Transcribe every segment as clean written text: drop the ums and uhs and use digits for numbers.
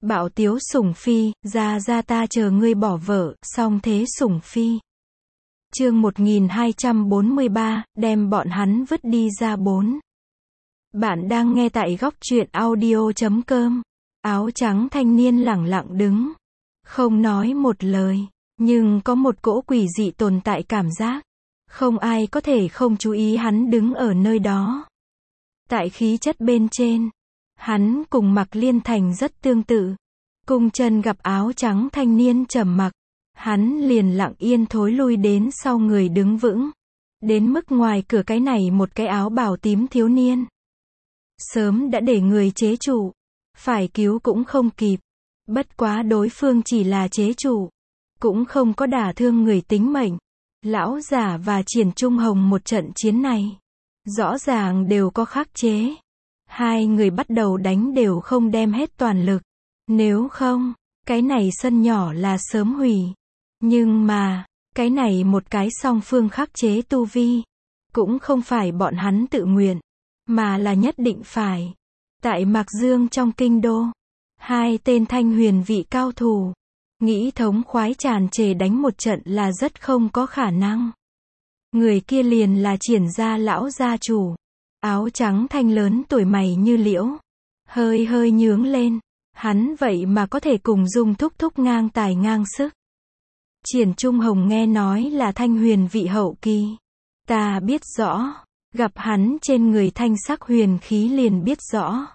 Bảo Tiếu sủng phi, ra ta chờ ngươi bỏ vợ, xong thế sủng phi. Chương 1243, đem bọn hắn vứt đi ra 4. Bạn đang nghe tại góc truyện audio.com. Áo trắng thanh niên lẳng lặng đứng, không nói một lời, nhưng có một cỗ quỷ dị tồn tại cảm giác. Không ai có thể không chú ý hắn đứng ở nơi đó. Tại khí chất bên trên, hắn cùng Mạc Liên Thành rất tương tự. Cung Chân gặp áo trắng thanh niên trầm mặc, hắn liền lặng yên thối lui đến sau người đứng vững. Đến mức ngoài cửa cái này một cái áo bào tím thiếu niên, sớm đã để người chế trụ, phải cứu cũng không kịp. Bất quá đối phương chỉ là chế trụ, cũng không có đả thương người tính mệnh. Lão giả và Triển Trung Hồng một trận chiến này, rõ ràng đều có khắc chế. Hai người bắt đầu đánh đều không đem hết toàn lực. Nếu không, cái này sân nhỏ là sớm hủy. Nhưng mà, cái này một cái song phương khắc chế tu vi, cũng không phải bọn hắn tự nguyện, mà là nhất định phải. Tại Mạc Dương trong kinh đô, hai tên thanh huyền vị cao thủ, nghĩ thống khoái tràn trề đánh một trận là rất không có khả năng. Người kia liền là Triển gia lão gia chủ. Áo trắng thanh lớn tuổi mày như liễu, hơi hơi nhướng lên. Hắn vậy mà có thể cùng Dung thúc thúc ngang tài ngang sức. Triển Trung Hồng nghe nói là thanh huyền vị hậu kỳ. Ta biết rõ, gặp hắn trên người thanh sắc huyền khí liền biết rõ.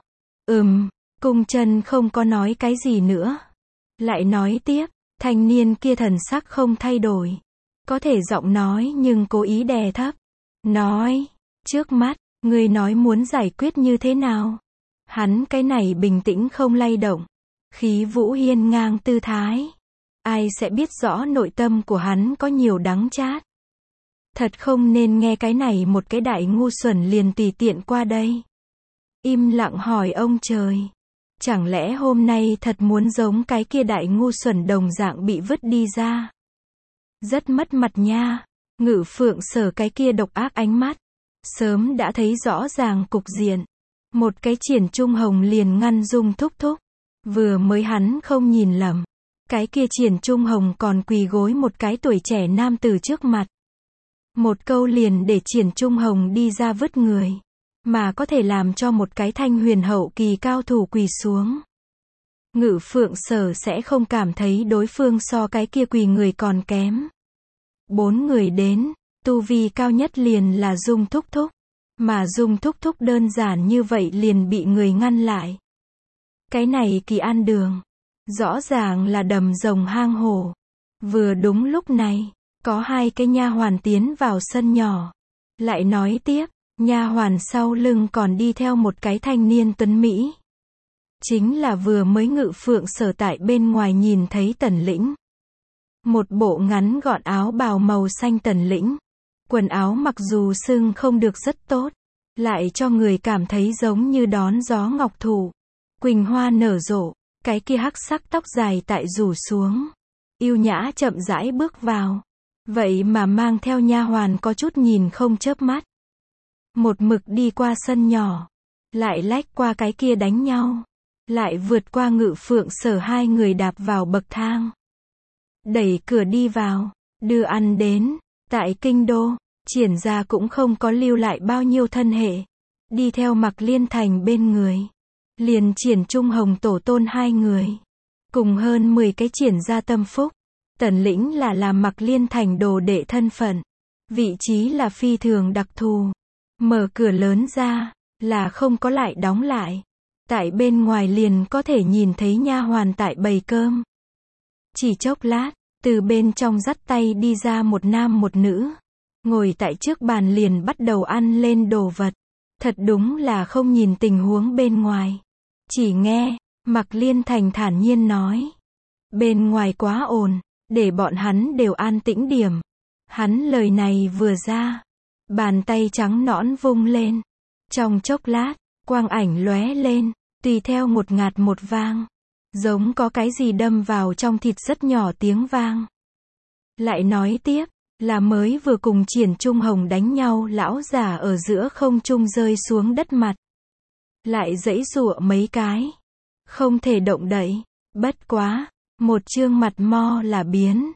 Cung Chân không có nói cái gì nữa. Lại nói tiếp, thanh niên kia thần sắc không thay đổi. Có thể giọng nói nhưng cố ý đè thấp. Nói, trước mắt, ngươi nói muốn giải quyết như thế nào? Hắn cái này bình tĩnh không lay động, khí vũ hiên ngang tư thái. Ai sẽ biết rõ nội tâm của hắn có nhiều đắng chát. Thật không nên nghe cái này một cái đại ngu xuẩn liền tùy tiện qua đây. Im lặng hỏi ông trời. Chẳng lẽ hôm nay thật muốn giống cái kia đại ngu xuẩn đồng dạng bị vứt đi ra? Rất mất mặt nha. Ngự Phượng Sở cái kia độc ác ánh mắt, sớm đã thấy rõ ràng cục diện. Một cái Triển Trung Hồng liền ngăn Dung thúc thúc. Vừa mới hắn không nhìn lầm, cái kia Triển Trung Hồng còn quỳ gối một cái tuổi trẻ nam tử trước mặt. Một câu liền để Triển Trung Hồng đi ra vứt người, mà có thể làm cho một cái thanh huyền hậu kỳ cao thủ quỳ xuống. Ngự Phượng Sở sẽ không cảm thấy đối phương so cái kia quỳ người còn kém. 4 người đến, tu vi cao nhất liền là Dung thúc thúc. Mà Dung thúc thúc đơn giản như vậy liền bị người ngăn lại. Cái này Kỳ An đường, rõ ràng là đầm rồng hang hổ. Vừa đúng lúc này, có hai cái nha hoàn tiến vào sân nhỏ. Lại nói tiếp, nha hoàn sau lưng còn đi theo một cái thanh niên tuấn Mỹ. Chính là vừa mới Ngự Phượng Sở tại bên ngoài nhìn thấy Tần Lĩnh. Một bộ ngắn gọn áo bào màu xanh Tần Lĩnh. Quần áo mặc dù sưng không được rất tốt, lại cho người cảm thấy giống như đón gió ngọc thụ, quỳnh hoa nở rộ. Cái kia hắc sắc tóc dài tại rủ xuống, yêu nhã chậm rãi bước vào. Vậy mà mang theo nha hoàn có chút nhìn không chớp mắt. Một mực đi qua sân nhỏ, lại lách qua cái kia đánh nhau, lại vượt qua Ngự Phượng Sở hai người đạp vào bậc thang, đẩy cửa đi vào, đưa ăn đến. Tại kinh đô, Triển gia cũng không có lưu lại bao nhiêu thân hệ. Đi theo Mạc Liên Thành bên người, liền Triển Trung Hồng tổ tôn hai người, cùng hơn 10 cái Triển gia tâm phúc. Tần Lĩnh là làm Mạc Liên Thành đồ đệ thân phận, vị trí là phi thường đặc thù. Mở cửa lớn ra, là không có lại đóng lại. Tại bên ngoài liền có thể nhìn thấy nha hoàn tại bày cơm. Chỉ chốc lát, từ bên trong dắt tay đi ra một nam một nữ, ngồi tại trước bàn liền bắt đầu ăn lên đồ vật. Thật đúng là không nhìn tình huống bên ngoài. Chỉ nghe Mạc Liên Thành thản nhiên nói, bên ngoài quá ồn, để bọn hắn đều an tĩnh điểm. Hắn lời này vừa ra, bàn tay trắng nõn vung lên. Trong chốc lát, quang ảnh lóe lên, tùy theo một ngạt một vang, giống có cái gì đâm vào trong thịt rất nhỏ tiếng vang. Lại nói tiếp, là mới vừa cùng Triển Trung Hồng đánh nhau lão giả ở giữa không trung rơi xuống đất mặt. Lại giãy giụa mấy cái, không thể động đậy. Bất quá, một chương mặt mo là biến.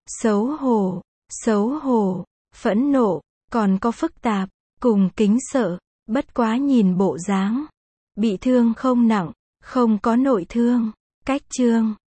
Xấu hổ, phẫn nộ, còn có phức tạp, cùng kính sợ, bất quá nhìn bộ dáng. Bị thương không nặng, không có nội thương. Cách chương